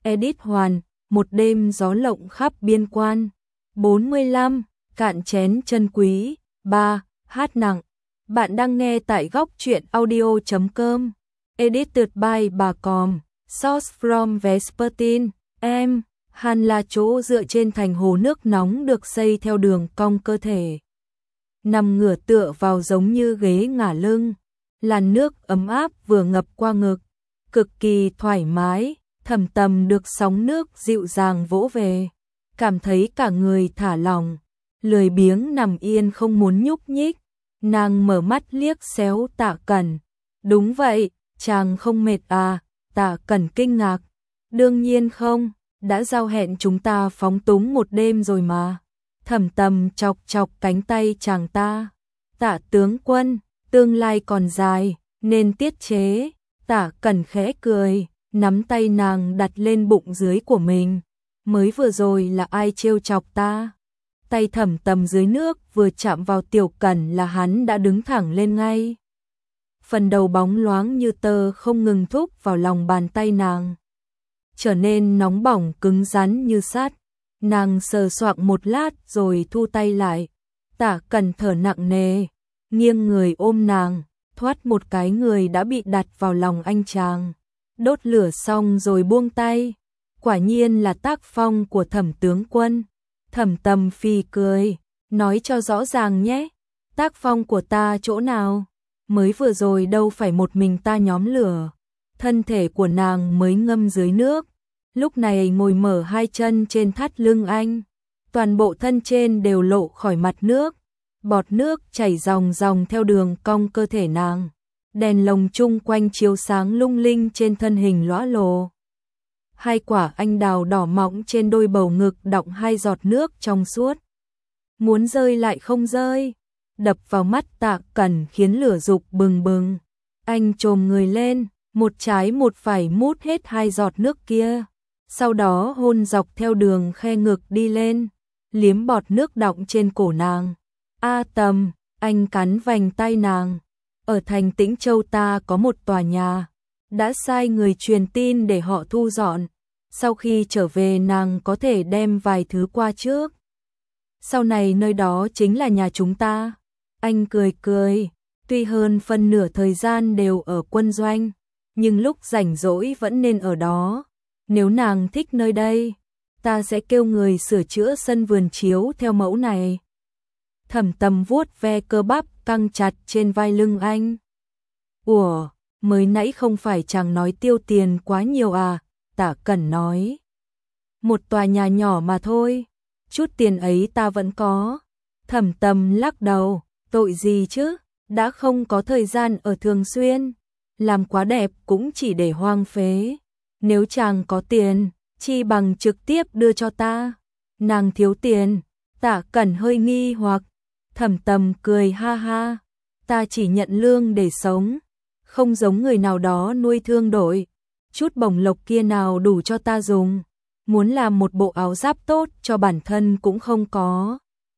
Edit Hoàn, một đêm gió lộng khắp biên quan. 45. Cạn chén chân quý. 3. Hát nặng. Bạn đang nghe tại góc truyện audio.com. Edited by Bà Còm. Source from Vespertine. Han là chỗ dựa trên thành hồ nước nóng được xây theo đường cong cơ thể. Nằm ngửa tựa vào giống như ghế ngả lưng. Làn nước ấm áp vừa ngập qua ngực. Cực kỳ thoải mái, Thẩm Tầm được sóng nước dịu dàng vỗ về. Cảm thấy cả người thả lỏng, lười biếng nằm yên không muốn nhúc nhích. Nàng mở mắt liếc xéo Tạ Cẩn. Đúng vậy, chàng không mệt à? Tạ Cẩn kinh ngạc. Đương nhiên không, đã giao hẹn chúng ta phóng túng một đêm rồi mà. Thẩm Tầm chọc chọc cánh tay chàng ta. Tạ tướng quân, tương lai còn dài, nên tiết chế. Tạ Cẩn khẽ cười, nắm tay nàng đặt lên bụng dưới của mình. Mới vừa rồi là ai trêu chọc ta? Tay Thẩm Tầm dưới nước vừa chạm vào Tiểu Cẩn là hắn đã đứng thẳng lên ngay. Phần đầu bóng loáng như tơ không ngừng thúc vào lòng bàn tay nàng, trở nên nóng bỏng cứng rắn như sắt. Nàng sờ soạng một lát rồi thu tay lại. Tạ Cẩn thở nặng nề, nghiêng người ôm nàng, thoát một cái người đã bị đặt vào lòng anh chàng. Đốt lửa xong rồi buông tay. Quả nhiên là tác phong của Thẩm tướng quân. Thẩm Tầm phì cười, nói cho rõ ràng nhé. Tác phong của ta chỗ nào? Mới vừa rồi đâu phải một mình ta nhóm lửa. Thân thể của nàng mới ngâm dưới nước, lúc này ngồi mở hai chân trên thắt lưng anh. Toàn bộ thân trên đều lộ khỏi mặt nước. Bọt nước chảy ròng ròng theo đường cong cơ thể nàng. Đèn lồng chung quanh chiếu sáng lung linh trên thân hình lõa lồ. Hai quả anh đào đỏ mọng trên đôi bầu ngực đọng hai giọt nước trong suốt. Muốn rơi lại không rơi, đập vào mắt Tạ Cẩn khiến lửa dục bừng bừng. Anh chồm người lên, một trái một phải mút hết hai giọt nước kia. Sau đó hôn dọc theo đường khe ngực đi lên, liếm bọt nước đọng trên cổ nàng. A Tầm, anh cắn vành tay nàng. Ở thành Tĩnh Châu ta có một tòa nhà, đã sai người truyền tin để họ thu dọn. Sau khi trở về nàng có thể đem vài thứ qua trước. Sau này nơi đó chính là nhà chúng ta. Anh cười cười, tuy hơn phân nửa thời gian đều ở quân doanh, nhưng lúc rảnh rỗi vẫn nên ở đó. Nếu nàng thích nơi đây, ta sẽ kêu người sửa chữa sân vườn chiếu theo mẫu này. Thẩm Tầm vuốt ve cơ bắp căng chặt trên vai lưng anh. Ủa, mới nãy không phải chàng nói tiêu tiền quá nhiều à? Tạ Cẩn nói. Một tòa nhà nhỏ mà thôi, chút tiền ấy ta vẫn có. Thẩm Tầm lắc đầu, tội gì chứ, đã không có thời gian ở thường xuyên. Làm quá đẹp cũng chỉ để hoang phế. Nếu chàng có tiền, chi bằng trực tiếp đưa cho ta. Nàng thiếu tiền. Tạ Cẩn hơi nghi hoặc. Thẩm Tầm cười ha ha. Ta chỉ nhận lương để sống, không giống người nào đó nuôi thương đội. Chút bổng lộc kia nào đủ cho ta dùng. Muốn làm một bộ áo giáp tốt cho bản thân cũng không có.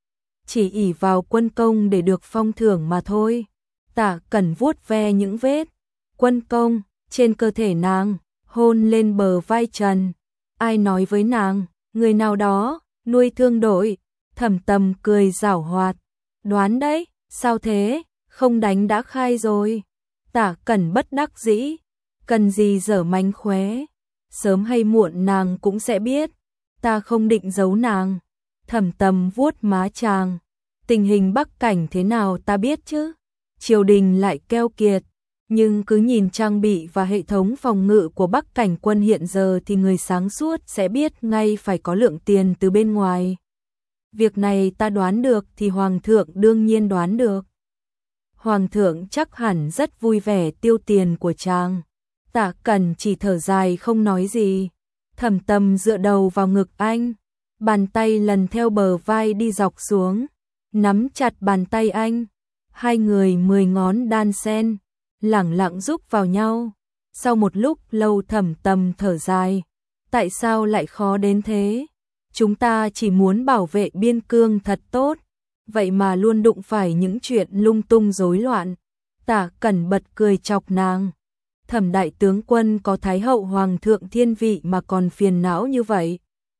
Chỉ ỷ vào quân công để được phong thưởng mà thôi. Tạ Cẩn vuốt ve những vết quân công trên cơ thể nàng, hôn lên bờ vai trần. Ai nói với nàng, người nào đó nuôi thương đội? Thẩm Tầm cười giảo hoạt. Đoán đấy, sao thế, không đánh đã khai rồi. Tạ Cẩn bất đắc dĩ, cần gì dở mánh khóe, sớm hay muộn nàng cũng sẽ biết. Ta không định giấu nàng. Thẩm Tầm vuốt má chàng. Tình hình Bắc Cảnh thế nào ta biết chứ. Triều đình lại keo kiệt, nhưng cứ nhìn trang bị và hệ thống phòng ngự của Bắc Cảnh quân hiện giờ thì người sáng suốt sẽ biết ngay phải có lượng tiền từ bên ngoài. Việc này ta đoán được thì Hoàng thượng đương nhiên đoán được. Hoàng thượng chắc hẳn rất vui vẻ tiêu tiền của chàng. Tạ Cẩn chỉ thở dài không nói gì. Thẩm Tầm dựa đầu vào ngực anh, bàn tay lần theo bờ vai đi dọc xuống, nắm chặt bàn tay anh. Hai người 10 ngón đan sen, lẳng lặng rúc vào nhau. Sau một lúc lâu Thẩm Tầm thở dài. Tại sao lại khó đến thế? Chúng ta chỉ muốn bảo vệ biên cương thật tốt, vậy mà luôn đụng phải những chuyện lung tung rối loạn. Tạ Cẩn bật cười chọc nàng. Thẩm đại tướng quân có thái hậu hoàng thượng thiên vị mà còn phiền não như vậy.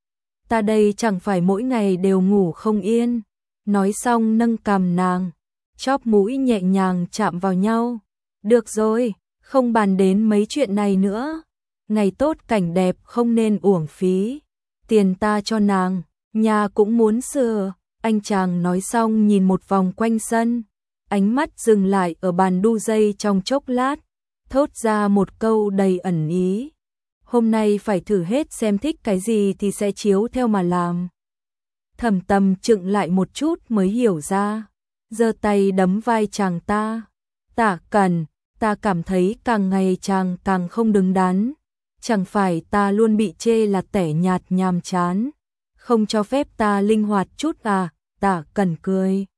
Ta đây chẳng phải mỗi ngày đều ngủ không yên. Nói xong nâng cằm nàng, chóp mũi nhẹ nhàng chạm vào nhau. Được rồi, không bàn đến mấy chuyện này nữa. Ngày tốt cảnh đẹp không nên uổng phí. Tiền ta cho nàng, nhà cũng muốn sửa. Anh chàng nói xong nhìn một vòng quanh sân, ánh mắt dừng lại ở bàn đu dây trong chốc lát, thốt ra một câu đầy ẩn ý. Hôm nay phải thử hết xem thích cái gì thì sẽ chiếu theo mà làm. Thẩm Tâm chững lại một chút mới hiểu ra, giơ tay đấm vai chàng ta. Tạ Cẩn, ta cảm thấy càng ngày chàng càng không đứng đắn. Chẳng phải ta luôn bị chê là tẻ nhạt nhàm chán, không cho phép ta linh hoạt chút à? Tạ Cẩn cười.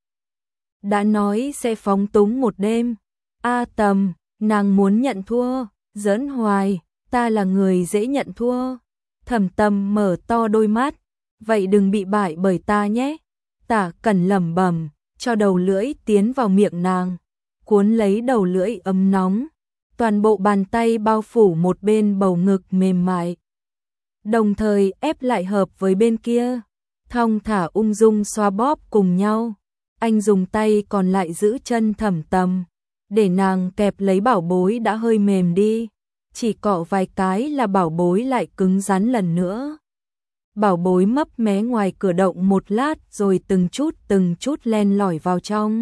Đã nói sẽ phóng túng một đêm. A Tầm, nàng muốn nhận thua, giỡn hoài, ta là người dễ nhận thua. Thẩm Tâm mở to đôi mắt, vậy đừng bị bại bởi ta nhé. Tạ Cẩn lẩm bẩm, cho đầu lưỡi tiến vào miệng nàng, cuốn lấy đầu lưỡi ấm nóng, toàn bộ bàn tay bao phủ một bên bầu ngực mềm mại, đồng thời ép lại hợp với bên kia, thong thả ung dung xoa bóp cùng nhau. Anh dùng tay còn lại giữ chân Thẩm Tâm, để nàng kẹp lấy bảo bối đã hơi mềm đi, chỉ cọ vài cái là bảo bối lại cứng rắn lần nữa. Bảo bối mấp mé ngoài cửa động một lát rồi từng chút len lỏi vào trong.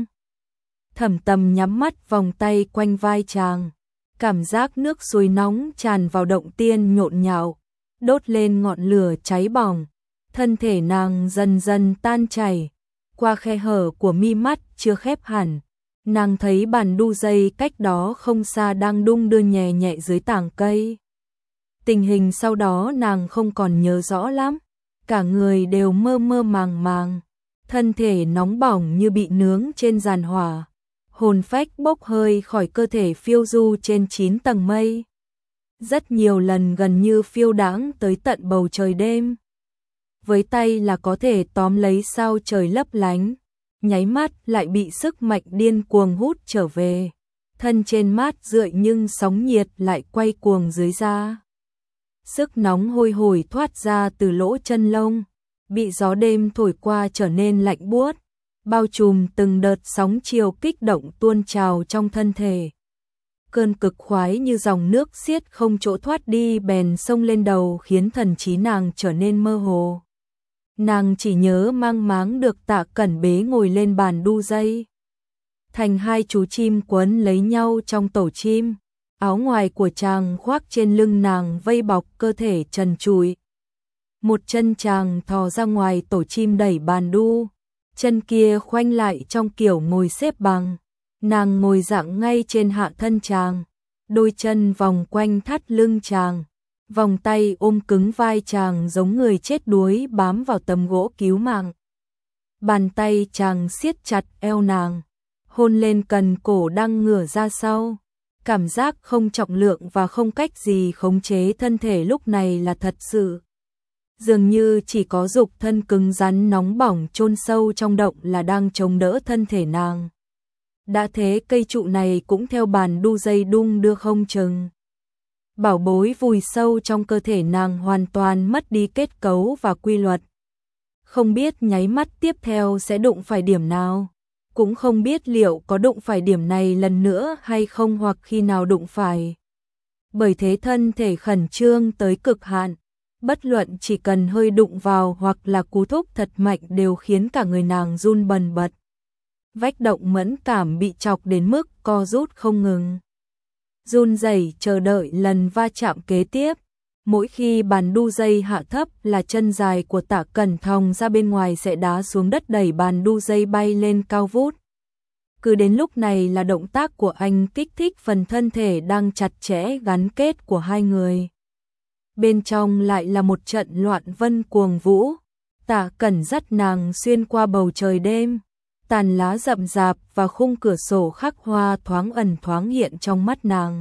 Thẩm Tâm nhắm mắt vòng tay quanh vai chàng, cảm giác nước suối nóng tràn vào động tiên nhộn nhạo, đốt lên ngọn lửa cháy bỏng, thân thể nàng dần dần tan chảy. Qua khe hở của mi mắt chưa khép hẳn, nàng thấy bàn đu dây cách đó không xa đang đung đưa nhẹ nhẹ dưới tảng cây. Tình hình sau đó nàng không còn nhớ rõ lắm, cả người đều mơ mơ màng màng, thân thể nóng bỏng như bị nướng trên giàn hỏa, hồn phách bốc hơi khỏi cơ thể phiêu du trên 9 tầng mây. Rất nhiều lần gần như phiêu đãng tới tận bầu trời đêm. Với tay là có thể tóm lấy sao trời lấp lánh, nháy mắt lại bị sức mạnh điên cuồng hút trở về. Thân trên mát rượi nhưng sóng nhiệt lại quay cuồng dưới da. Sức nóng hôi hổi thoát ra từ lỗ chân lông, bị gió đêm thổi qua trở nên lạnh buốt, bao trùm từng đợt sóng chiều kích động tuôn trào trong thân thể. Cơn cực khoái như dòng nước xiết không chỗ thoát đi bèn xông lên đầu khiến thần trí nàng trở nên mơ hồ. Nàng chỉ nhớ mang máng được Tạ Cẩn bế ngồi lên bàn đu dây. Thành hai chú chim quấn lấy nhau trong tổ chim, áo ngoài của chàng khoác trên lưng nàng vây bọc cơ thể trần trụi. Một chân chàng thò ra ngoài tổ chim đẩy bàn đu, chân kia khoanh lại trong kiểu ngồi xếp bằng. Nàng ngồi dạng ngay trên hạ thân chàng, đôi chân vòng quanh thắt lưng chàng, vòng tay ôm cứng vai chàng giống người chết đuối bám vào tấm gỗ cứu mạng. Bàn tay chàng siết chặt eo nàng, hôn lên cần cổ đang ngửa ra sau. Cảm giác không trọng lượng và không cách gì khống chế thân thể lúc này là thật sự. Dường như chỉ có dục thân cứng rắn nóng bỏng chôn sâu trong động là đang chống đỡ thân thể nàng. Đã thế cây trụ này cũng theo bàn đu dây đung đưa không chừng. Bảo bối vùi sâu trong cơ thể nàng hoàn toàn mất đi kết cấu và quy luật. Không biết nháy mắt tiếp theo sẽ đụng phải điểm nào. Cũng không biết liệu có đụng phải điểm này lần nữa hay không hoặc khi nào đụng phải. Bởi thế thân thể khẩn trương tới cực hạn. Bất luận chỉ cần hơi đụng vào hoặc là cú thúc thật mạnh đều khiến cả người nàng run bần bật. Vách động mẫn cảm bị chọc đến mức co rút không ngừng. Run rẩy chờ đợi lần va chạm kế tiếp. Mỗi khi bàn đu dây hạ thấp là chân dài của Tạ Cẩn thòng ra bên ngoài sẽ đá xuống đất đẩy bàn đu dây bay lên cao vút. Cứ đến lúc này là động tác của anh kích thích phần thân thể đang chặt chẽ gắn kết của hai người. Bên trong lại là một trận loạn vân cuồng vũ. Tạ Cẩn dắt nàng xuyên qua bầu trời đêm. Tàn lá rậm rạp và khung cửa sổ khắc hoa thoáng ẩn thoáng hiện trong mắt nàng.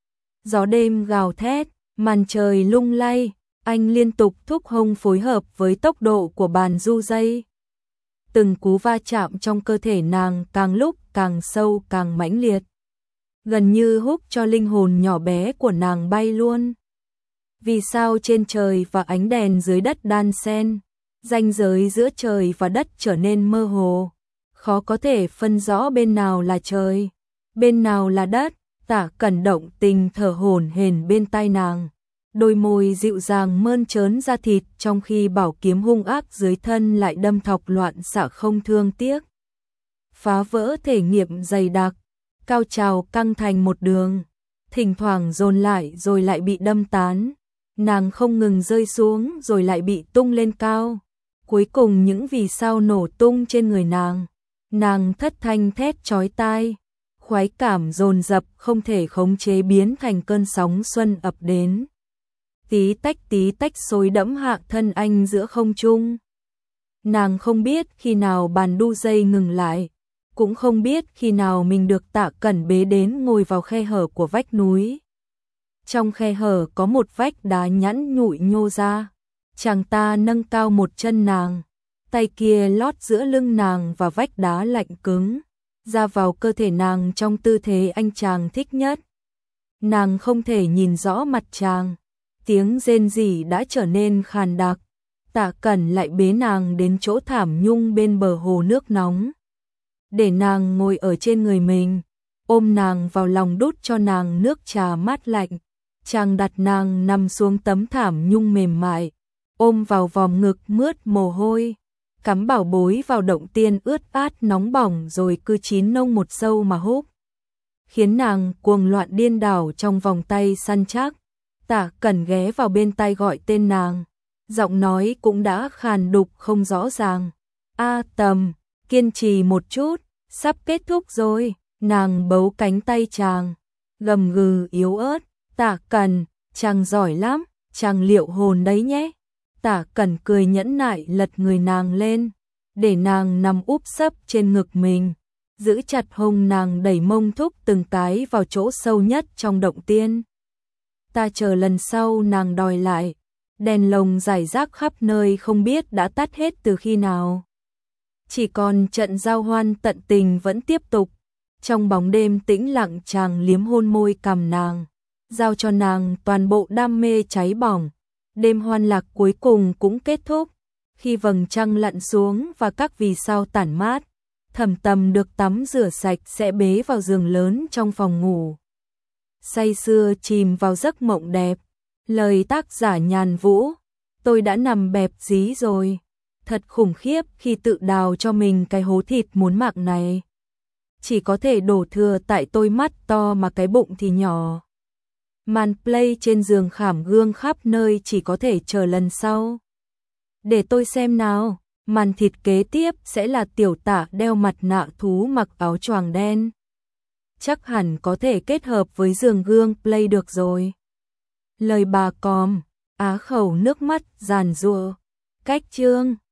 Gió đêm gào thét, màn trời lung lay, anh liên tục thúc hông phối hợp với tốc độ của bàn du dây. Từng cú va chạm trong cơ thể nàng càng lúc càng sâu càng mãnh liệt. gần như húc cho linh hồn nhỏ bé của nàng bay luôn. Vì sao trên trời và ánh đèn dưới đất đan xen, ranh giới giữa trời và đất trở nên mơ hồ, khó có thể phân rõ bên nào là trời, bên nào là đất. Tả Cẩn động tình thở hổn hển bên tai nàng, đôi môi dịu dàng mơn trớn da thịt trong khi bảo kiếm hung ác dưới thân lại đâm thọc loạn xạ không thương tiếc. Phá vỡ thể nghiệm dày đặc, cao trào căng thành một đường, thỉnh thoảng dồn lại rồi lại bị đâm tán, nàng không ngừng rơi xuống rồi lại bị tung lên cao. Cuối cùng những vì sao nổ tung trên người nàng thất thanh thét chói tai, khoái cảm dồn dập không thể khống chế biến thành cơn sóng xuân ập đến. Tí tách xối đẫm hạ thân anh giữa không trung. Nàng không biết khi nào bàn đu dây ngừng lại, cũng không biết khi nào mình được Tạ Cẩn bế đến ngồi vào khe hở của vách núi. Trong khe hở có một vách đá nhẵn nhụi nhô ra, chàng ta nâng cao một chân nàng, tay kia lót giữa lưng nàng và vách đá lạnh cứng, ra vào cơ thể nàng trong tư thế anh chàng thích nhất. Nàng không thể nhìn rõ mặt chàng, tiếng rên rỉ đã trở nên khàn đặc. Tạ Cẩn lại bế nàng đến chỗ thảm nhung bên bờ hồ nước nóng, để nàng ngồi ở trên người mình, ôm nàng vào lòng đút cho nàng nước trà mát lạnh. Chàng đặt nàng nằm xuống tấm thảm nhung mềm mại, ôm vào vòng ngực mướt mồ hôi, cắm bảo bối vào động tiên ướt át nóng bỏng rồi cứ chín nông một sâu mà hút, khiến nàng cuồng loạn điên đảo trong vòng tay săn chắc. Tạ Cẩn ghé vào bên tai gọi tên nàng, giọng nói cũng đã khàn đục không rõ ràng. A Tầm, kiên trì một chút, sắp kết thúc rồi. Nàng bấu cánh tay chàng, gầm gừ yếu ớt. Tạ Cẩn, chàng giỏi lắm, chàng liệu hồn đấy nhé. Tạ Cẩn cười nhẫn nại lật người nàng lên, để nàng nằm úp sấp trên ngực mình, giữ chặt hông nàng đẩy mông thúc từng cái vào chỗ sâu nhất trong động tiên. Ta chờ lần sau nàng đòi lại, đèn lồng rải rác khắp nơi không biết đã tắt hết từ khi nào. Chỉ còn trận giao hoan tận tình vẫn tiếp tục. Trong bóng đêm tĩnh lặng chàng liếm hôn môi cằm nàng, giao cho nàng toàn bộ đam mê cháy bỏng. Đêm hoan lạc cuối cùng cũng kết thúc, khi vầng trăng lặn xuống và các vì sao tản mát, Thẩm Tầm được tắm rửa sạch sẽ bế vào giường lớn trong phòng ngủ. Say sưa chìm vào giấc mộng đẹp, lời tác giả Nhàn Vũ, tôi đã nằm bẹp dí rồi, thật khủng khiếp khi tự đào cho mình cái hố thịt muốn mạng này. Chỉ có thể đổ thừa tại tôi mắt to mà cái bụng thì nhỏ. Màn play trên giường khảm gương khắp nơi chỉ có thể chờ lần sau. Để tôi xem nào, màn thịt kế tiếp sẽ là Tiểu Tả đeo mặt nạ thú mặc áo choàng đen. Chắc hẳn có thể kết hợp với giường gương play được rồi. Lời bà còm, á khẩu nước mắt giàn giụa. Cách chương